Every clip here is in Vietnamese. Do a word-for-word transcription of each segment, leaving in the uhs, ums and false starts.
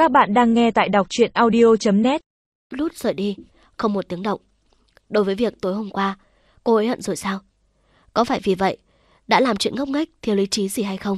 Các bạn đang nghe tại đọc truyện audio chấm net. Lút rời đi, không một tiếng động. Đối với việc tối hôm qua, cô ấy hận rồi sao? Có phải vì vậy đã làm chuyện ngốc nghếch thiếu lý trí gì hay không?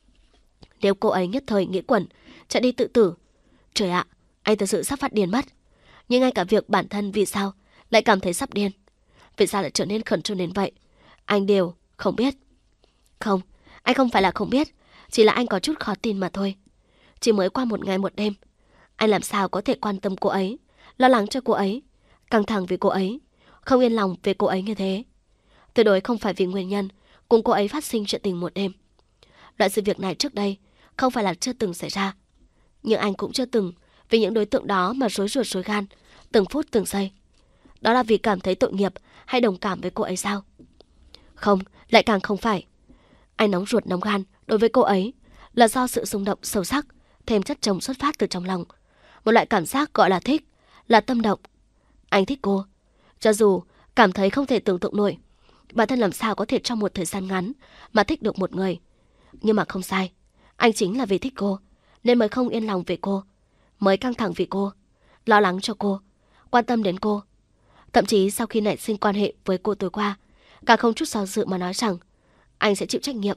Nếu cô ấy nhất thời nghĩ quẩn, chạy đi tự tử, trời ạ, anh thật sự sắp phát điên mất. Nhưng ngay cả việc bản thân vì sao lại cảm thấy sắp điên, vì sao lại trở nên khẩn trương đến vậy, anh đều không biết. Không, anh không phải là không biết, chỉ là anh có chút khó tin mà thôi. Chỉ mới qua một ngày một đêm, anh làm sao có thể quan tâm cô ấy, lo lắng cho cô ấy, căng thẳng vì cô ấy, không yên lòng về cô ấy như thế. Tuyệt đối không phải vì nguyên nhân cùng cô ấy phát sinh chuyện tình một đêm. Loại sự việc này trước đây không phải là chưa từng xảy ra, nhưng anh cũng chưa từng vì những đối tượng đó mà rối ruột rối gan, từng phút từng giây. Đó là vì cảm thấy tội nghiệp hay đồng cảm với cô ấy sao? Không, lại càng không phải. Anh nóng ruột nóng gan đối với cô ấy là do sự rung động sâu sắc, thêm chất chồng xuất phát từ trong lòng. Một loại cảm giác gọi là thích, là tâm động. Anh thích cô, cho dù cảm thấy không thể tưởng tượng nổi bản thân làm sao có thể trong một thời gian ngắn mà thích được một người. Nhưng mà không sai, anh chính là vì thích cô nên mới không yên lòng về cô, mới căng thẳng vì cô, lo lắng cho cô, quan tâm đến cô. Thậm chí sau khi nảy sinh quan hệ với cô tối qua, càng không chút do dự mà nói rằng anh sẽ chịu trách nhiệm.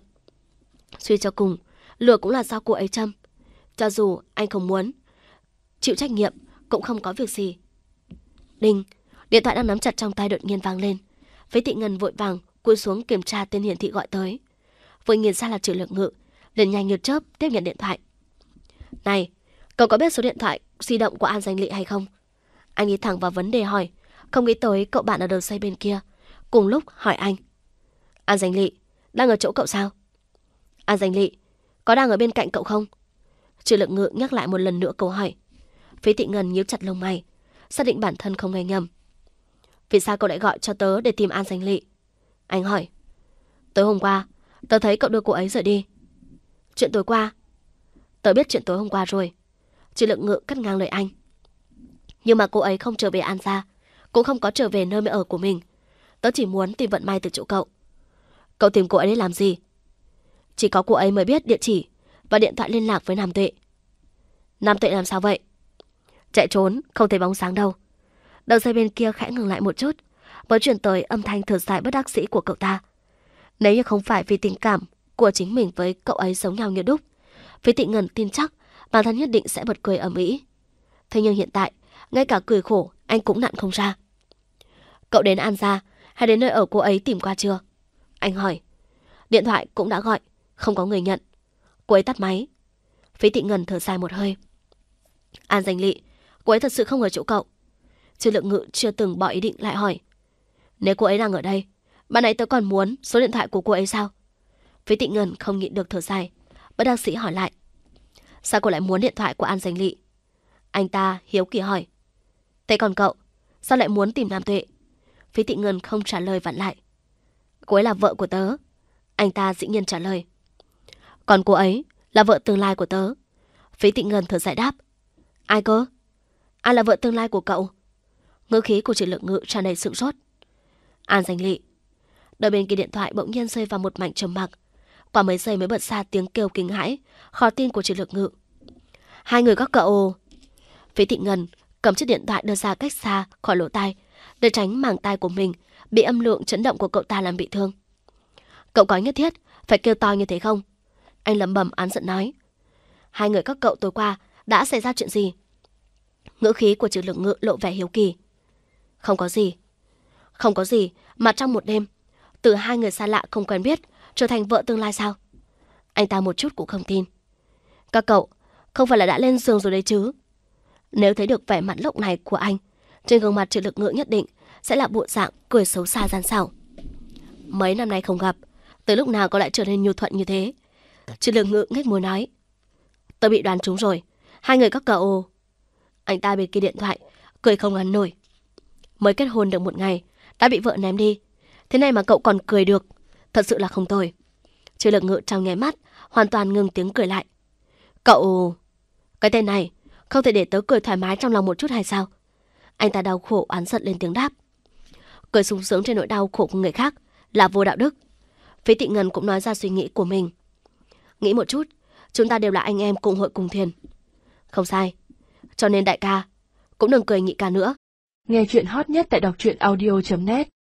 Suy cho cùng, lửa cũng là do cô ấy châm. Cho dù anh không muốn chịu trách nhiệm cũng không có việc gì. Đinh, điện thoại đang nắm chặt trong tay đột nhiên vang lên. Phế Thị Ngân vội vàng cúi xuống kiểm tra tên hiển thị gọi tới. Vừa nhìn ra là Trừ Lực Ngự, liền nhanh như chớp tiếp nhận điện thoại. Này, cậu có biết số điện thoại di động của An Danh Lị hay không? Anh đi thẳng vào vấn đề hỏi, không nghĩ tới cậu bạn ở đầu dây bên kia cùng lúc hỏi anh. An Danh Lị đang ở chỗ cậu sao? An Danh Lị có đang ở bên cạnh cậu không? Trừ Lực Ngự nhắc lại một lần nữa câu hỏi. Phế Thị Ngân nhíu chặt lông mày, xác định bản thân không nghe nhầm. Vì sao cậu lại gọi cho tớ để tìm An Danh Lị? Anh hỏi. Tối hôm qua tớ thấy cậu đưa cô ấy rời đi. Chuyện tối qua? Tớ biết chuyện tối hôm qua rồi. Trừ Lực Ngự cắt ngang lời anh. Nhưng mà cô ấy không trở về An gia, cũng không có trở về nơi ở của mình. Tớ chỉ muốn tìm vận may từ chỗ cậu. Cậu tìm cô ấy để làm gì? Chỉ có cô ấy mới biết địa chỉ và điện thoại liên lạc với Nam Tuệ. Nam Tuệ làm sao vậy? Chạy trốn, không thấy bóng sáng đâu. Đầu dây bên kia khẽ ngừng lại một chút, mới truyền tới âm thanh thở dài bất đắc dĩ của cậu ta. Nếu như không phải vì tình cảm của chính mình với cậu ấy giống nhau như đúc, Phế Thị Ngân tin chắc bản thân nhất định sẽ bật cười ầm ĩ. Thế nhưng hiện tại, ngay cả cười khổ anh cũng nặn không ra. Cậu đến An gia hay đến nơi ở cô ấy tìm qua chưa? Anh hỏi. Điện thoại cũng đã gọi, không có người nhận. Cô ấy tắt máy. Phế Thị Ngân thở dài một hơi. An Danh Lị, cô ấy thật sự không ở chỗ cậu? Trừ Lực Ngự chưa từng bỏ ý định lại hỏi. Nếu cô ấy đang ở đây, ban nãy tớ còn muốn số điện thoại của cô ấy sao? Phế Thị Ngân không nhịn được thở dài, bất đắc sĩ hỏi lại. Sao cô lại muốn điện thoại của An Danh Lị? Anh ta hiếu kỳ hỏi. Thế còn cậu, sao lại muốn tìm Nam Tuệ? Phế Thị Ngân không trả lời vặn lại. Cô ấy là vợ của tớ. Anh ta dĩ nhiên trả lời. Còn cô ấy là vợ tương lai của tớ. Phế Thị Ngân thở dài đáp. Ai cơ? Ai là vợ tương lai của cậu? Ngữ khí của Trừ Lực Ngự tràn đầy sửng sốt. An Danh Lị. Đầu bên kia điện thoại bỗng nhiên rơi vào một mảnh trầm mặc. Qua mấy giây mới bật ra tiếng kêu kinh hãi, khó tin của Trừ Lực Ngự. Hai người các cậu. Phế Thị Ngân cầm chiếc điện thoại đưa ra cách xa khỏi lỗ tai, để tránh màng tai của mình bị âm lượng chấn động của cậu ta làm bị thương. Cậu có nhất thiết phải kêu to như thế không? Anh lẩm bẩm oán giận nói. Hai người các cậu tối qua đã xảy ra chuyện gì? Ngữ khí của Trừ Lực Ngự lộ vẻ hiếu kỳ. Không có gì. Không có gì mà trong một đêm, từ hai người xa lạ không quen biết trở thành vợ tương lai sao? Anh ta một chút cũng không tin. Các cậu không phải là đã lên giường rồi đấy chứ? Nếu thấy được vẻ mặt lúc này của anh, trên gương mặt Trừ Lực Ngự nhất định sẽ là bộ dạng cười xấu xa gian xảo. Mấy năm nay không gặp, từ lúc nào có lại trở nên nhu thuận như thế? Trừ Lực Ngự nhếch môi nói. Tôi bị đoán trúng rồi. Hai người các cậu. Anh ta bên kia điện thoại cười không ngăn nổi. Mới kết hôn được một ngày đã bị vợ ném đi, thế này mà cậu còn cười được, thật sự là không tồi. Trừ Lực Ngự trong nháy mắt hoàn toàn ngừng tiếng cười lại. Cậu... Cái tên này không thể để tớ cười thoải mái trong lòng một chút hay sao? Anh ta đau khổ oán giận lên tiếng đáp. Cười sung sướng trên nỗi đau khổ của người khác là vô đạo đức. Phế Thị Ngân cũng nói ra suy nghĩ của mình. Nghĩ một chút, chúng ta đều là anh em cùng hội cùng thuyền. Không sai. Cho nên đại ca, cũng đừng cười nhị ca nữa. Nghe chuyện hot nhất tại đọc truyện audio chấm net.